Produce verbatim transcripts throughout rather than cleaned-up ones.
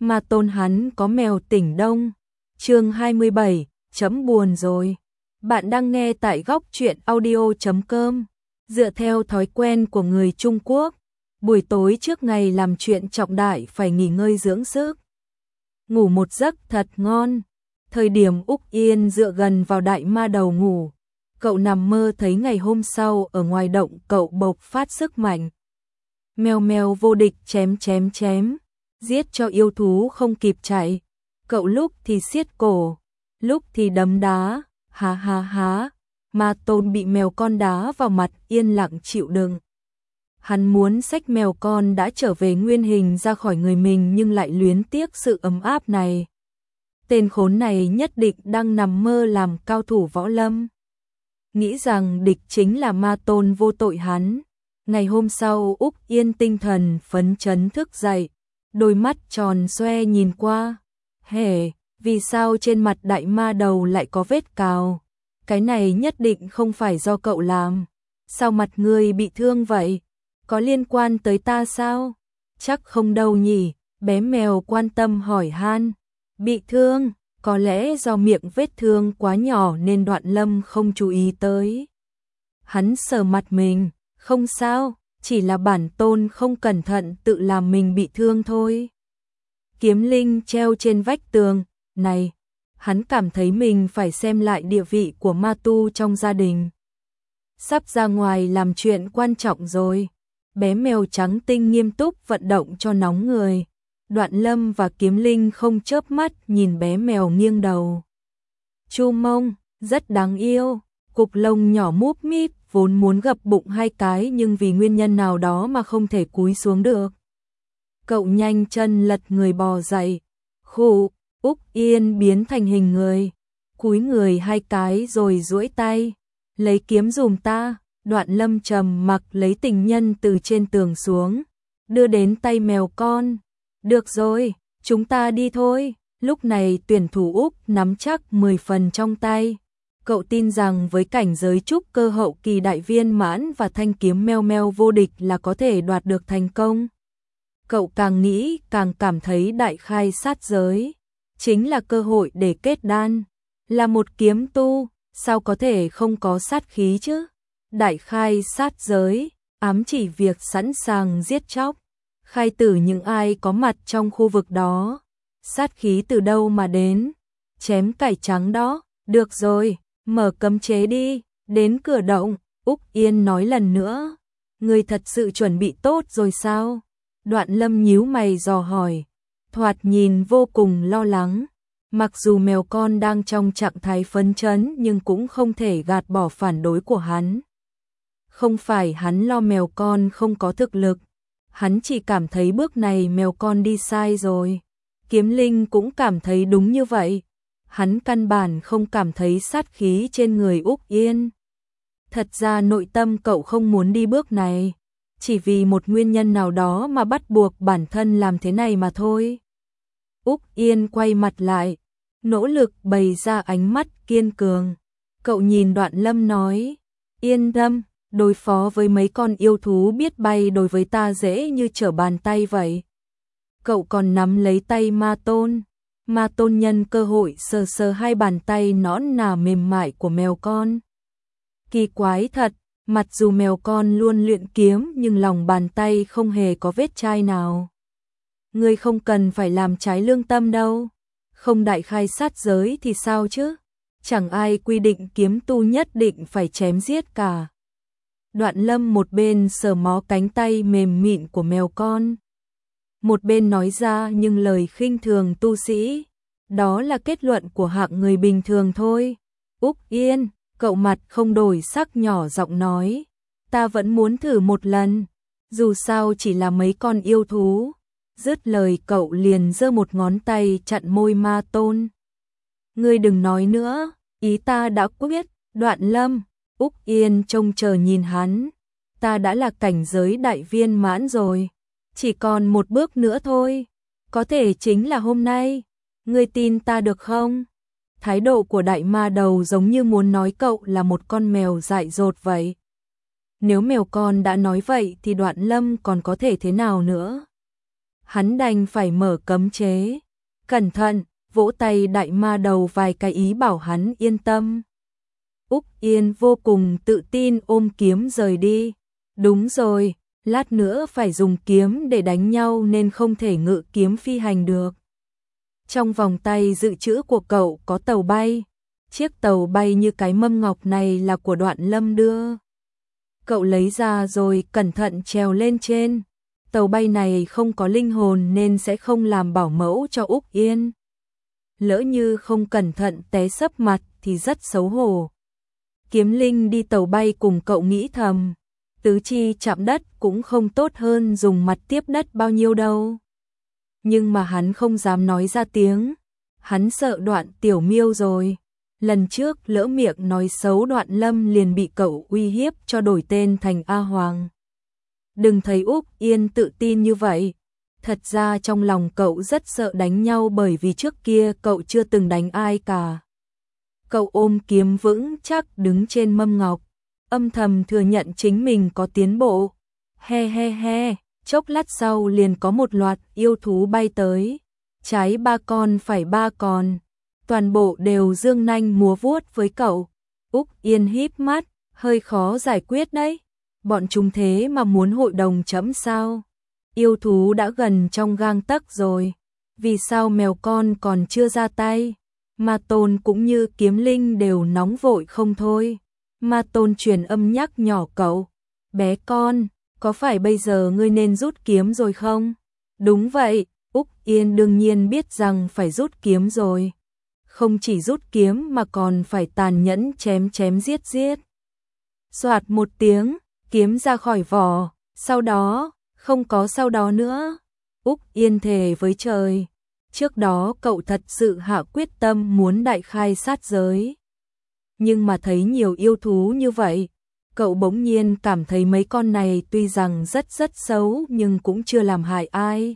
mà tôn hắn có mèo tỉnh đông. Chương hai mươi bảy, chấm buồn rồi. Bạn đang nghe tại góc truyện audio chấm com. Dựa theo thói quen của người Trung Quốc, buổi tối trước ngày làm chuyện trọng đại phải nghỉ ngơi dưỡng sức. Ngủ một giấc thật ngon. Thời điểm Úc Yên dựa gần vào đại ma đầu ngủ, cậu nằm mơ thấy ngày hôm sau ở ngoài động cậu bộc phát sức mạnh. Mèo mèo vô địch chém chém chém, giết cho yêu thú không kịp chạy. Cậu lúc thì siết cổ, lúc thì đấm đá, ha ha ha. Ma Tôn bị mèo con đá vào mặt yên lặng chịu đựng. Hắn muốn xách mèo con đã trở về nguyên hình ra khỏi người mình nhưng lại luyến tiếc sự ấm áp này. Tên khốn này nhất định đang nằm mơ làm cao thủ võ lâm. Nghĩ rằng địch chính là Ma Tôn vô tội hắn. Ngày hôm sau Úc Yên tinh thần phấn chấn thức dậy, đôi mắt tròn xoe nhìn qua. Hề, vì sao trên mặt đại ma đầu lại có vết cào? Cái này nhất định không phải do cậu làm. Sao mặt ngươi bị thương vậy? Có liên quan tới ta sao? Chắc không đâu nhỉ, bé mèo quan tâm hỏi han. Bị thương, có lẽ do miệng vết thương quá nhỏ nên Đoạn Lâm không chú ý tới. Hắn sờ mặt mình, không sao, chỉ là bản tôn không cẩn thận tự làm mình bị thương thôi. Kiếm linh treo trên vách tường, này, hắn cảm thấy mình phải xem lại địa vị của ma tu trong gia đình. Sắp ra ngoài làm chuyện quan trọng rồi. Bé mèo trắng tinh nghiêm túc vận động cho nóng người. Đoạn Lâm và Kiếm Linh không chớp mắt nhìn bé mèo nghiêng đầu. Chu mông, rất đáng yêu, cục lông nhỏ múp míp, vốn muốn gập bụng hai cái nhưng vì nguyên nhân nào đó mà không thể cúi xuống được. Cậu nhanh chân lật người bò dậy. Khụ, Úc Yên biến thành hình người, cúi người hai cái rồi duỗi tay. Lấy kiếm giùm ta. Đoạn Lâm trầm mặc lấy tình nhân từ trên tường xuống, đưa đến tay mèo con. Được rồi, chúng ta đi thôi. Lúc này tuyển thủ Úc nắm chắc mười phần trong tay. Cậu tin rằng với cảnh giới trúc cơ hậu kỳ đại viên mãn và thanh kiếm meo meo vô địch là có thể đoạt được thành công. Cậu càng nghĩ càng cảm thấy đại khai sát giới chính là cơ hội để kết đan. Là một kiếm tu, sao có thể không có sát khí chứ? Đại khai sát giới, ám chỉ việc sẵn sàng giết chóc, khai tử những ai có mặt trong khu vực đó. Sát khí từ đâu mà đến? Chém cải trắng đó. Được rồi, mở cấm chế đi. Đến cửa động, Úc Yên nói lần nữa. Người thật sự chuẩn bị tốt rồi sao? Đoạn Lâm nhíu mày dò hỏi, thoạt nhìn vô cùng lo lắng. Mặc dù mèo con đang trong trạng thái phấn chấn nhưng cũng không thể gạt bỏ phản đối của hắn. Không phải hắn lo mèo con không có thực lực, hắn chỉ cảm thấy bước này mèo con đi sai rồi. Kiếm Linh cũng cảm thấy đúng như vậy. Hắn căn bản không cảm thấy sát khí trên người Úc Yên. Thật ra nội tâm cậu không muốn đi bước này, chỉ vì một nguyên nhân nào đó mà bắt buộc bản thân làm thế này mà thôi. Úc Yên quay mặt lại, nỗ lực bày ra ánh mắt kiên cường. Cậu nhìn Đoạn Lâm nói, yên tâm, đối phó với mấy con yêu thú biết bay đối với ta dễ như trở bàn tay vậy. Cậu còn nắm lấy tay Ma Tôn. Ma Tôn nhân cơ hội sờ sờ hai bàn tay nõn nà mềm mại của mèo con. Kỳ quái thật, mặc dù mèo con luôn luyện kiếm nhưng lòng bàn tay không hề có vết chai nào. Ngươi không cần phải làm trái lương tâm đâu. Không đại khai sát giới thì sao chứ? Chẳng ai quy định kiếm tu nhất định phải chém giết cả. Đoạn Lâm một bên sờ mó cánh tay mềm mịn của mèo con, một bên nói ra nhưng lời khinh thường tu sĩ. Đó là kết luận của hạng người bình thường thôi. Úc Yên, cậu mặt không đổi sắc nhỏ giọng nói, ta vẫn muốn thử một lần, dù sao chỉ là mấy con yêu thú. Dứt lời cậu liền giơ một ngón tay chặn môi Ma Tôn. Ngươi đừng nói nữa, ý ta đã quyết. Đoạn Lâm, Úc Yên trông chờ nhìn hắn. Ta đã là cảnh giới đại viên mãn rồi, chỉ còn một bước nữa thôi, có thể chính là hôm nay. Ngươi tin ta được không? Thái độ của đại ma đầu giống như muốn nói cậu là một con mèo dại dột vậy. Nếu mèo con đã nói vậy thì Đoạn Lâm còn có thể thế nào nữa? hắn đành phải mở cấm chế. Cẩn thận, vỗ tay đại ma đầu vài cái ý bảo hắn yên tâm. Úc Yên vô cùng tự tin ôm kiếm rời đi. Đúng rồi, lát nữa phải dùng kiếm để đánh nhau nên không thể ngự kiếm phi hành được. Trong vòng tay dự trữ của cậu có tàu bay. Chiếc tàu bay như cái mâm ngọc này là của Đoạn Lâm đưa. Cậu lấy ra rồi cẩn thận trèo lên trên. Tàu bay này không có linh hồn nên sẽ không làm bảo mẫu cho Úc Yên. Lỡ như không cẩn thận té sấp mặt thì rất xấu hổ. Kiếm Linh đi tàu bay cùng cậu nghĩ thầm. Tứ chi chạm đất cũng không tốt hơn dùng mặt tiếp đất bao nhiêu đâu. Nhưng mà hắn không dám nói ra tiếng. Hắn sợ Đoạn Tiểu Miêu rồi. Lần trước lỡ miệng nói xấu Đoạn Lâm liền bị cậu uy hiếp cho đổi tên thành A Hoàng. Đừng thấy Úc Yên tự tin như vậy. Thật ra trong lòng cậu rất sợ đánh nhau bởi vì trước kia cậu chưa từng đánh ai cả. Cậu ôm kiếm vững chắc đứng trên mâm ngọc, âm thầm thừa nhận chính mình có tiến bộ. He he he, chốc lát sau liền có một loạt yêu thú bay tới. Trái ba con phải ba con. Toàn bộ đều dương nanh múa vuốt với cậu. Úc Yên híp mắt, hơi khó giải quyết đấy. Bọn chúng thế mà muốn hội đồng chấm sao? Yêu thú đã gần trong gang tấc rồi. Vì sao mèo con còn chưa ra tay? Ma Tôn cũng như Kiếm Linh đều nóng vội không thôi. Ma Tôn truyền âm nhắc nhỏ cậu. Bé con, có phải bây giờ ngươi nên rút kiếm rồi không? Đúng vậy, Úc Yên đương nhiên biết rằng phải rút kiếm rồi. Không chỉ rút kiếm mà còn phải tàn nhẫn chém chém giết giết. Soạt một tiếng, kiếm ra khỏi vỏ, sau đó, không có sau đó nữa. Úc Yên thề với trời. Trước đó cậu thật sự hạ quyết tâm muốn đại khai sát giới. Nhưng mà thấy nhiều yêu thú như vậy, cậu bỗng nhiên cảm thấy mấy con này tuy rằng rất rất xấu nhưng cũng chưa làm hại ai.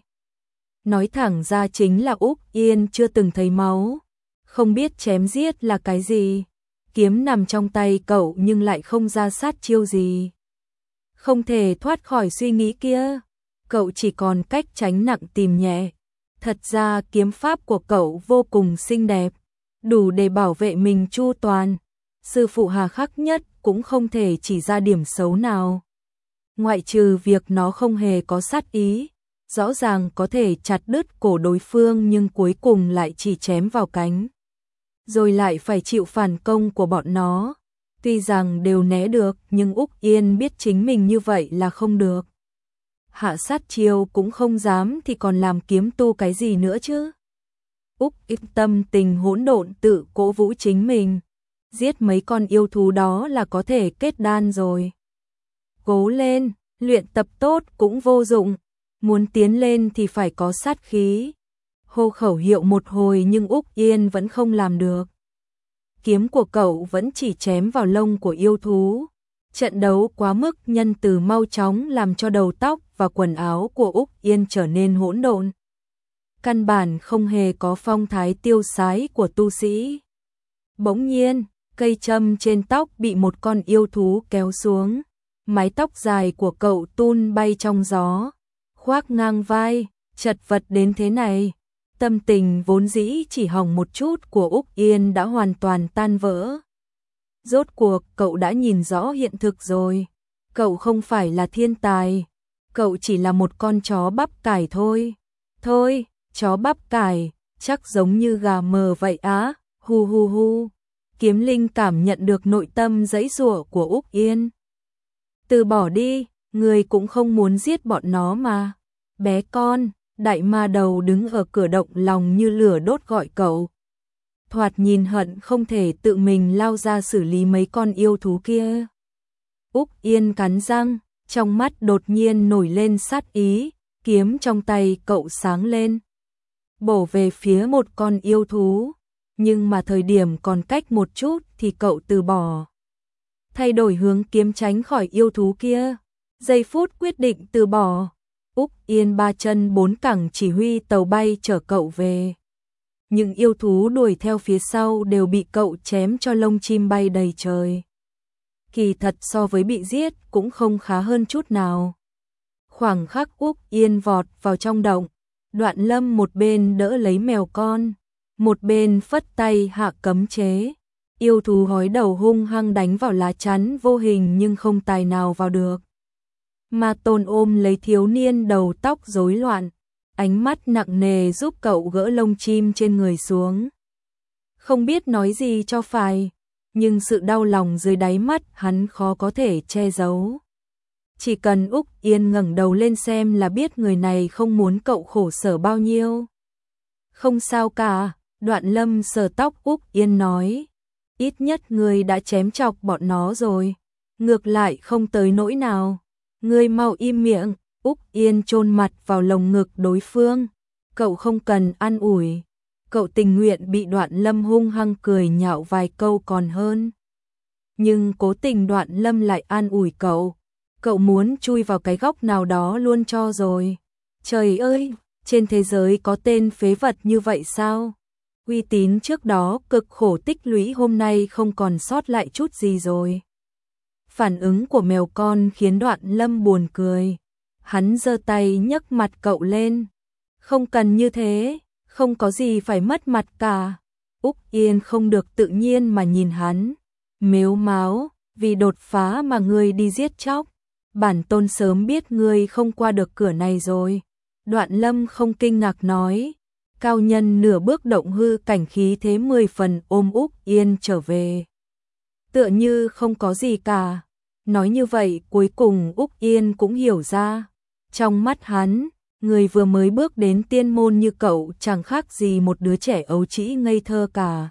Nói thẳng ra chính là Úc Yên chưa từng thấy máu. Không biết chém giết là cái gì. Kiếm nằm trong tay cậu nhưng lại không ra sát chiêu gì. Không thể thoát khỏi suy nghĩ kia. Cậu chỉ còn cách tránh nặng tìm nhẹ. Thật ra kiếm pháp của cậu vô cùng xinh đẹp. Đủ để bảo vệ mình chu toàn. Sư phụ hà khắc nhất cũng không thể chỉ ra điểm xấu nào. Ngoại trừ việc nó không hề có sát ý. Rõ ràng có thể chặt đứt cổ đối phương nhưng cuối cùng lại chỉ chém vào cánh. Rồi lại phải chịu phản công của bọn nó. Tuy rằng đều né được nhưng Úc Yên biết chính mình như vậy là không được. Hạ sát chiêu cũng không dám thì còn làm kiếm tu cái gì nữa chứ. Úc Yên tâm tình hỗn độn tự cổ vũ chính mình. Giết mấy con yêu thú đó là có thể kết đan rồi. Cố lên, luyện tập tốt cũng vô dụng. Muốn tiến lên thì phải có sát khí. Hô khẩu hiệu một hồi nhưng Úc Yên vẫn không làm được. Kiếm của cậu vẫn chỉ chém vào lông của yêu thú. Trận đấu quá mức nhân từ mau chóng làm cho đầu tóc và quần áo của Úc Yên trở nên hỗn độn. Căn bản không hề có phong thái tiêu sái của tu sĩ. Bỗng nhiên, cây châm trên tóc bị một con yêu thú kéo xuống. Mái tóc dài của cậu tun bay trong gió. Khoác ngang vai, chật vật đến thế này. Tâm tình vốn dĩ chỉ hỏng một chút của Úc Yên đã hoàn toàn tan vỡ. Rốt cuộc cậu đã nhìn rõ hiện thực rồi. Cậu không phải là thiên tài. Cậu chỉ là một con chó bắp cải thôi. Thôi, chó bắp cải, chắc giống như gà mờ vậy á. Hu hu hu. Kiếm Linh cảm nhận được nội tâm giãy giụa của Úc Yên. Từ bỏ đi, người cũng không muốn giết bọn nó mà. Bé con, đại ma đầu đứng ở cửa động lòng như lửa đốt gọi cậu. Thoạt nhìn hận không thể tự mình lao ra xử lý mấy con yêu thú kia. Úc Yên cắn răng, trong mắt đột nhiên nổi lên sát ý, kiếm trong tay cậu sáng lên. Bổ về phía một con yêu thú, nhưng mà thời điểm còn cách một chút thì cậu từ bỏ. Thay đổi hướng kiếm tránh khỏi yêu thú kia, giây phút quyết định từ bỏ. Úc Yên ba chân bốn cẳng chỉ huy tàu bay chở cậu về. Những yêu thú đuổi theo phía sau đều bị cậu chém cho lông chim bay đầy trời. Kỳ thật so với bị giết cũng không khá hơn chút nào. Khoảng khắc Úc Yên vọt vào trong động, Đoạn Lâm một bên đỡ lấy mèo con, một bên phất tay hạ cấm chế. Yêu thú hói đầu hung hăng đánh vào lá chắn vô hình nhưng không tài nào vào được. Ma Tôn ôm lấy thiếu niên đầu tóc rối loạn, ánh mắt nặng nề giúp cậu gỡ lông chim trên người xuống. Không biết nói gì cho phải, nhưng sự đau lòng dưới đáy mắt hắn khó có thể che giấu. Chỉ cần Úc Yên ngẩng đầu lên xem là biết người này không muốn cậu khổ sở bao nhiêu. Không sao cả, Đoạn Lâm sờ tóc Úc Yên nói. Ít nhất ngươi đã chém chọc bọn nó rồi. Ngược lại không tới nỗi nào. Ngươi mau im miệng. Úc Yên chôn mặt vào lồng ngực đối phương. Cậu không cần an ủi. Cậu tình nguyện bị Đoạn Lâm hung hăng cười nhạo vài câu còn hơn. Nhưng cố tình Đoạn Lâm lại an ủi cậu. Cậu muốn chui vào cái góc nào đó luôn cho rồi. Trời ơi, trên thế giới có tên phế vật như vậy sao? Uy tín trước đó cực khổ tích lũy hôm nay không còn sót lại chút gì rồi. Phản ứng của mèo con khiến Đoạn Lâm buồn cười. Hắn giơ tay nhấc mặt cậu lên. Không cần như thế, không có gì phải mất mặt cả. Úc Yên không được tự nhiên mà nhìn hắn. Mếu máo, vì đột phá mà ngươi đi giết chóc. Bản tôn sớm biết ngươi không qua được cửa này rồi. Đoạn Lâm không kinh ngạc nói. Cao nhân nửa bước động hư cảnh khí thế mười phần ôm Úc Yên trở về. Tựa như không có gì cả. Nói như vậy cuối cùng Úc Yên cũng hiểu ra. Trong mắt hắn, người vừa mới bước đến tiên môn như cậu chẳng khác gì một đứa trẻ ấu trĩ ngây thơ cả.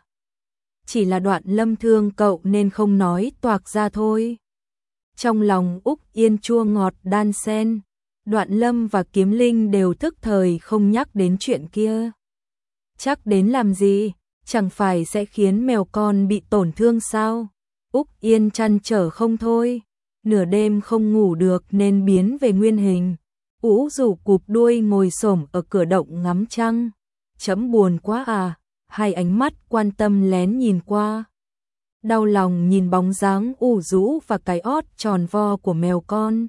Chỉ là Đoạn Lâm thương cậu nên không nói toạc ra thôi. Trong lòng Úc Yên chua ngọt đan xen. Đoạn Lâm và Kiếm Linh đều thức thời không nhắc đến chuyện kia. Chắc đến làm gì, chẳng phải sẽ khiến mèo con bị tổn thương sao? Úc Yên trăn trở không thôi, nửa đêm không ngủ được nên biến về nguyên hình. Ú rủ cụp đuôi ngồi xổm ở cửa động ngắm trăng. Chấm buồn quá à, hai ánh mắt quan tâm lén nhìn qua. Đau lòng nhìn bóng dáng ủ rũ và cái ót tròn vo của mèo con.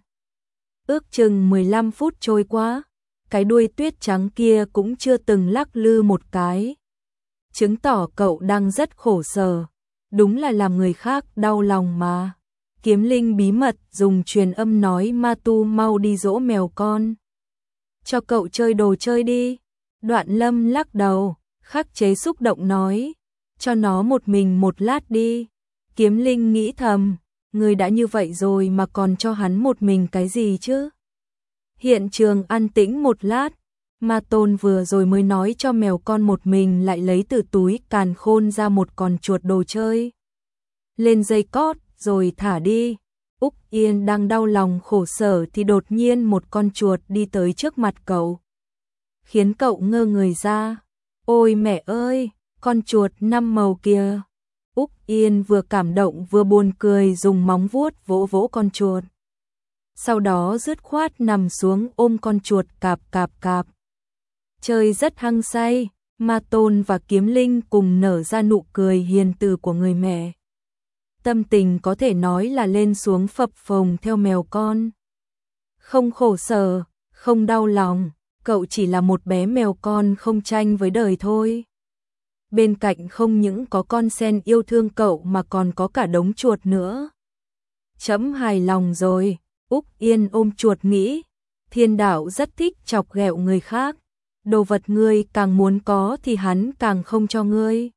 Ước chừng mười lăm phút trôi qua, cái đuôi tuyết trắng kia cũng chưa từng lắc lư một cái. Chứng tỏ cậu đang rất khổ sở, đúng là làm người khác đau lòng mà. Kiếm Linh bí mật dùng truyền âm nói Ma Tu mau đi dỗ mèo con. Cho cậu chơi đồ chơi đi. Đoạn Lâm lắc đầu, khắc chế xúc động nói. Cho nó một mình một lát đi. Kiếm Linh nghĩ thầm, người đã như vậy rồi mà còn cho hắn một mình cái gì chứ? Hiện trường an tĩnh một lát, Ma Tôn vừa rồi mới nói cho mèo con một mình lại lấy từ túi càn khôn ra một con chuột đồ chơi. Lên dây cót rồi thả đi. Úc Yên đang đau lòng khổ sở thì đột nhiên một con chuột đi tới trước mặt cậu. Khiến cậu ngơ người ra. Ôi mẹ ơi, con chuột năm màu kìa. Úc Yên vừa cảm động vừa buồn cười dùng móng vuốt vỗ vỗ con chuột. Sau đó dứt khoát nằm xuống ôm con chuột cạp cạp cạp. Chơi rất hăng say, Ma Tôn và Kiếm Linh cùng nở ra nụ cười hiền từ của người mẹ. Tâm tình có thể nói là lên xuống phập phồng theo mèo con. Không khổ sở, không đau lòng, cậu chỉ là một bé mèo con không tranh với đời thôi. Bên cạnh không những có con sen yêu thương cậu mà còn có cả đống chuột nữa. Chấm hài lòng rồi. Úc Yên ôm chuột nghĩ, thiên đạo rất thích chọc ghẹo người khác, đồ vật ngươi càng muốn có thì hắn càng không cho ngươi.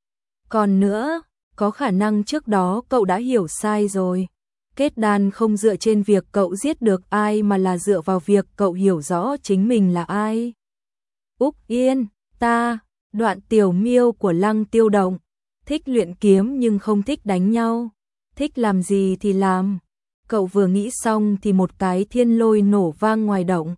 Còn nữa, có khả năng trước đó cậu đã hiểu sai rồi, kết đan không dựa trên việc cậu giết được ai mà là dựa vào việc cậu hiểu rõ chính mình là ai. Úc Yên, ta, Đoạn Tiểu Miêu của Lăng Tiêu Động, thích luyện kiếm nhưng không thích đánh nhau, thích làm gì thì làm. Cậu vừa nghĩ xong thì một cái thiên lôi nổ vang ngoài động.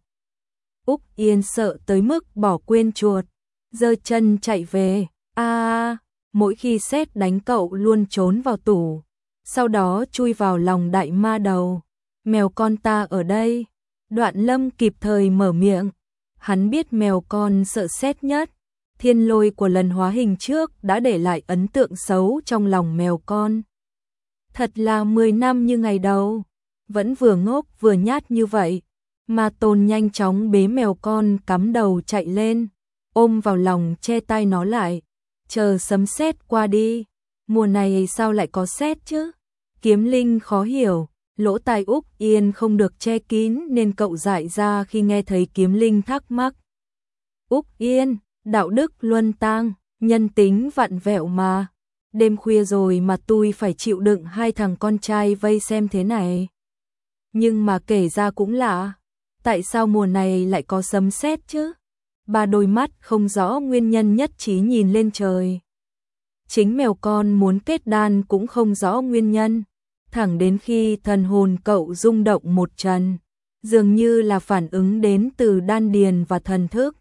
Úc Yên sợ tới mức bỏ quên chuột, giơ chân chạy về. A, à, mỗi khi sét đánh cậu luôn trốn vào tủ, sau đó chui vào lòng đại ma đầu. Mèo con ta ở đây. Đoạn Lâm kịp thời mở miệng. Hắn biết mèo con sợ sét nhất. Thiên lôi của lần hóa hình trước đã để lại ấn tượng xấu trong lòng mèo con. Thật là mười năm như ngày đầu, vẫn vừa ngốc vừa nhát như vậy. Ma Tôn nhanh chóng bế mèo con cắm đầu chạy lên, ôm vào lòng che tai nó lại, chờ sấm sét qua đi. Mùa này sao lại có sét chứ? Kiếm Linh khó hiểu, lỗ tai Úc Yên không được che kín nên cậu dại ra khi nghe thấy Kiếm Linh thắc mắc. Úc Yên, đạo đức luân tang, nhân tính vặn vẹo mà. Đêm khuya rồi mà tôi phải chịu đựng hai thằng con trai vây xem thế này. Nhưng mà kể ra cũng lạ, tại sao mùa này lại có sấm sét chứ? Ba đôi mắt không rõ nguyên nhân nhất trí nhìn lên trời. Chính mèo con muốn kết đan cũng không rõ nguyên nhân, thẳng đến khi thần hồn cậu rung động một trận, dường như là phản ứng đến từ đan điền và thần thức.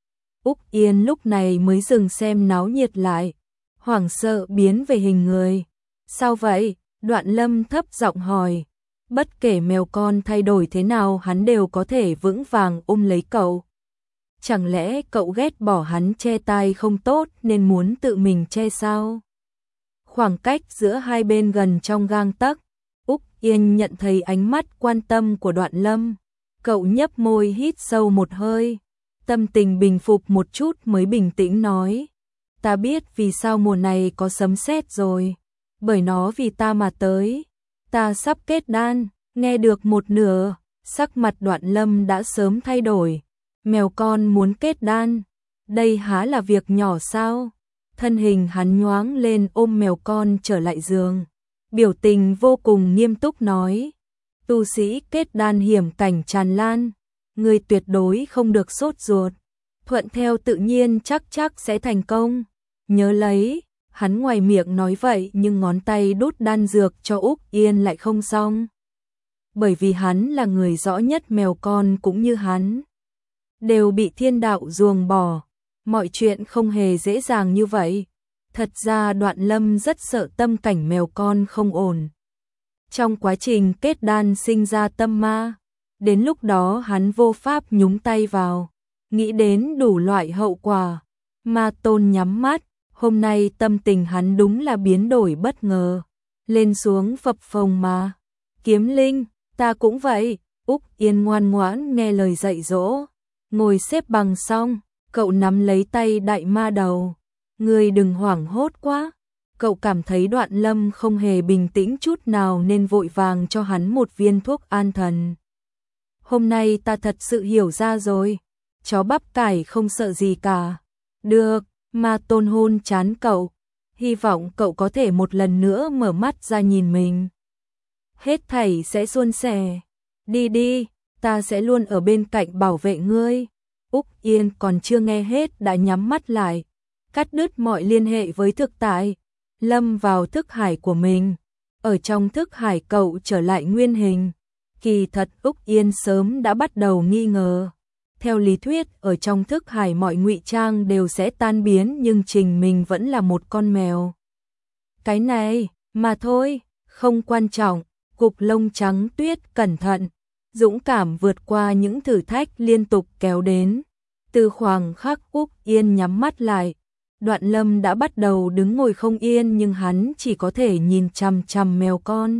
Úc Yên lúc này mới dừng xem náo nhiệt lại, hoảng sợ biến về hình người. Sao vậy? Đoạn Lâm thấp giọng hỏi. Bất kể mèo con thay đổi thế nào hắn đều có thể vững vàng ôm lấy cậu. Chẳng lẽ cậu ghét bỏ hắn che tai không tốt nên muốn tự mình che sao? Khoảng cách giữa hai bên gần trong gang tấc, Úc Yên nhận thấy ánh mắt quan tâm của Đoạn Lâm. Cậu nhấp môi hít sâu một hơi, tâm tình bình phục một chút mới bình tĩnh nói. Ta biết vì sao mùa này có sấm sét rồi, bởi nó vì ta mà tới. Ta sắp kết đan. Nghe được một nửa, sắc mặt Đoạn Lâm đã sớm thay đổi. Mèo con muốn kết đan, đây há là việc nhỏ sao? Thân hình hắn nhoáng lên ôm mèo con trở lại giường, biểu tình vô cùng nghiêm túc nói. Tu sĩ kết đan hiểm cảnh tràn lan, người tuyệt đối không được sốt ruột, thuận theo tự nhiên chắc chắc sẽ thành công. Nhớ lấy, hắn ngoài miệng nói vậy nhưng ngón tay đút đan dược cho Úc Yên lại không xong. Bởi vì hắn là người rõ nhất mèo con cũng như hắn đều bị thiên đạo ruồng bỏ, mọi chuyện không hề dễ dàng như vậy. Thật ra Đoạn Lâm rất sợ tâm cảnh mèo con không ổn. Trong quá trình kết đan sinh ra tâm ma, đến lúc đó hắn vô pháp nhúng tay vào, nghĩ đến đủ loại hậu quả. Ma Tôn nhắm mắt, hôm nay tâm tình hắn đúng là biến đổi bất ngờ, lên xuống phập phồng mà. Kiếm Linh, ta cũng vậy. Úc Yên ngoan ngoãn nghe lời dạy dỗ, ngồi xếp bằng xong, cậu nắm lấy tay đại ma đầu. Ngươi đừng hoảng hốt quá. Cậu cảm thấy Đoạn Lâm không hề bình tĩnh chút nào nên vội vàng cho hắn một viên thuốc an thần. Hôm nay ta thật sự hiểu ra rồi, chó bắp cải không sợ gì cả. Được, Ma Tôn hôn chán cậu, hy vọng cậu có thể một lần nữa mở mắt ra nhìn mình. Hết thảy sẽ suôn sẻ. Đi đi, ta sẽ luôn ở bên cạnh bảo vệ ngươi. Úc Yên còn chưa nghe hết đã nhắm mắt lại, cắt đứt mọi liên hệ với thực tại, lâm vào thức hải của mình. Ở trong thức hải cậu trở lại nguyên hình. Kỳ thật Úc Yên sớm đã bắt đầu nghi ngờ. Theo lý thuyết ở trong thức hải mọi ngụy trang đều sẽ tan biến nhưng Trình mình vẫn là một con mèo. Cái này mà thôi, không quan trọng. Cục lông trắng tuyết cẩn thận, dũng cảm vượt qua những thử thách liên tục kéo đến. Từ khoảng khắc Úc Yên nhắm mắt lại, Đoạn Lâm đã bắt đầu đứng ngồi không yên nhưng hắn chỉ có thể nhìn chằm chằm mèo con.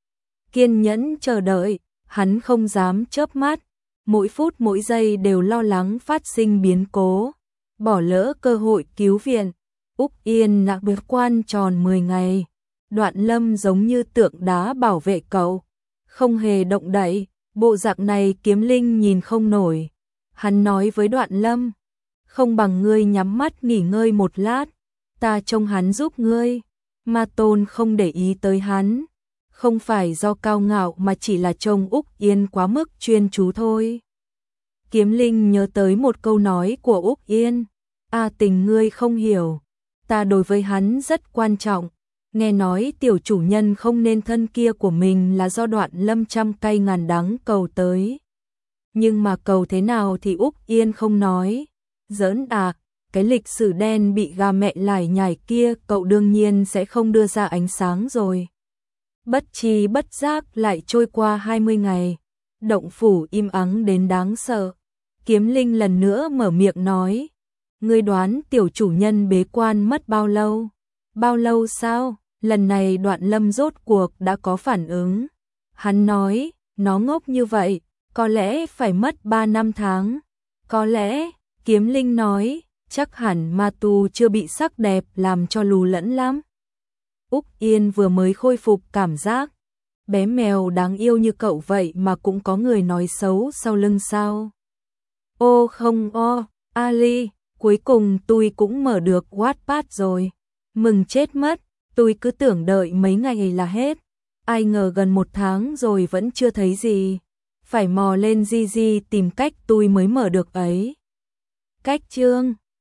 Kiên nhẫn chờ đợi, hắn không dám chớp mắt, mỗi phút mỗi giây đều lo lắng phát sinh biến cố, bỏ lỡ cơ hội cứu viện. Úc Yên nạc biệt quan tròn mười ngày. Đoạn Lâm giống như tượng đá bảo vệ cậu, không hề động đậy. Bộ dạng này Kiếm Linh nhìn không nổi. Hắn nói với Đoạn Lâm, không bằng ngươi nhắm mắt nghỉ ngơi một lát, ta trông hắn giúp ngươi. Ma Tôn không để ý tới hắn, không phải do cao ngạo mà chỉ là trông Úc Yên quá mức chuyên chú thôi. Kiếm Linh nhớ tới một câu nói của Úc Yên, a tình ngươi không hiểu, ta đối với hắn rất quan trọng. Nghe nói tiểu chủ nhân không nên thân kia của mình là do Đoạn Lâm trăm cay ngàn đắng cầu tới. Nhưng mà cầu thế nào thì Úc Yên không nói. Giỡn à, cái lịch sử đen bị gà mẹ lải nhải kia cậu đương nhiên sẽ không đưa ra ánh sáng rồi. Bất chi bất giác lại trôi qua hai mươi ngày. Động phủ im ắng đến đáng sợ. Kiếm Linh lần nữa mở miệng nói. Ngươi đoán tiểu chủ nhân bế quan mất bao lâu? Bao lâu sao? Lần này Đoạn Lâm rốt cuộc đã có phản ứng. Hắn nói, nó ngốc như vậy, Có lẽ phải mất ba năm tháng. Có lẽ, Kiếm Linh nói, chắc hẳn ma tu chưa bị sắc đẹp làm cho lù lẫn lắm. Úc Yên vừa mới khôi phục cảm giác. Bé mèo đáng yêu như cậu vậy mà cũng có người nói xấu sau lưng sao? Ô không o, Ali, cuối cùng tôi cũng mở được Wattpad rồi. Mừng chết mất, tôi cứ tưởng đợi mấy ngày là hết. Ai ngờ gần một tháng rồi vẫn chưa thấy gì. Phải mò lên Gigi tìm cách tôi mới mở được ấy. Cách chương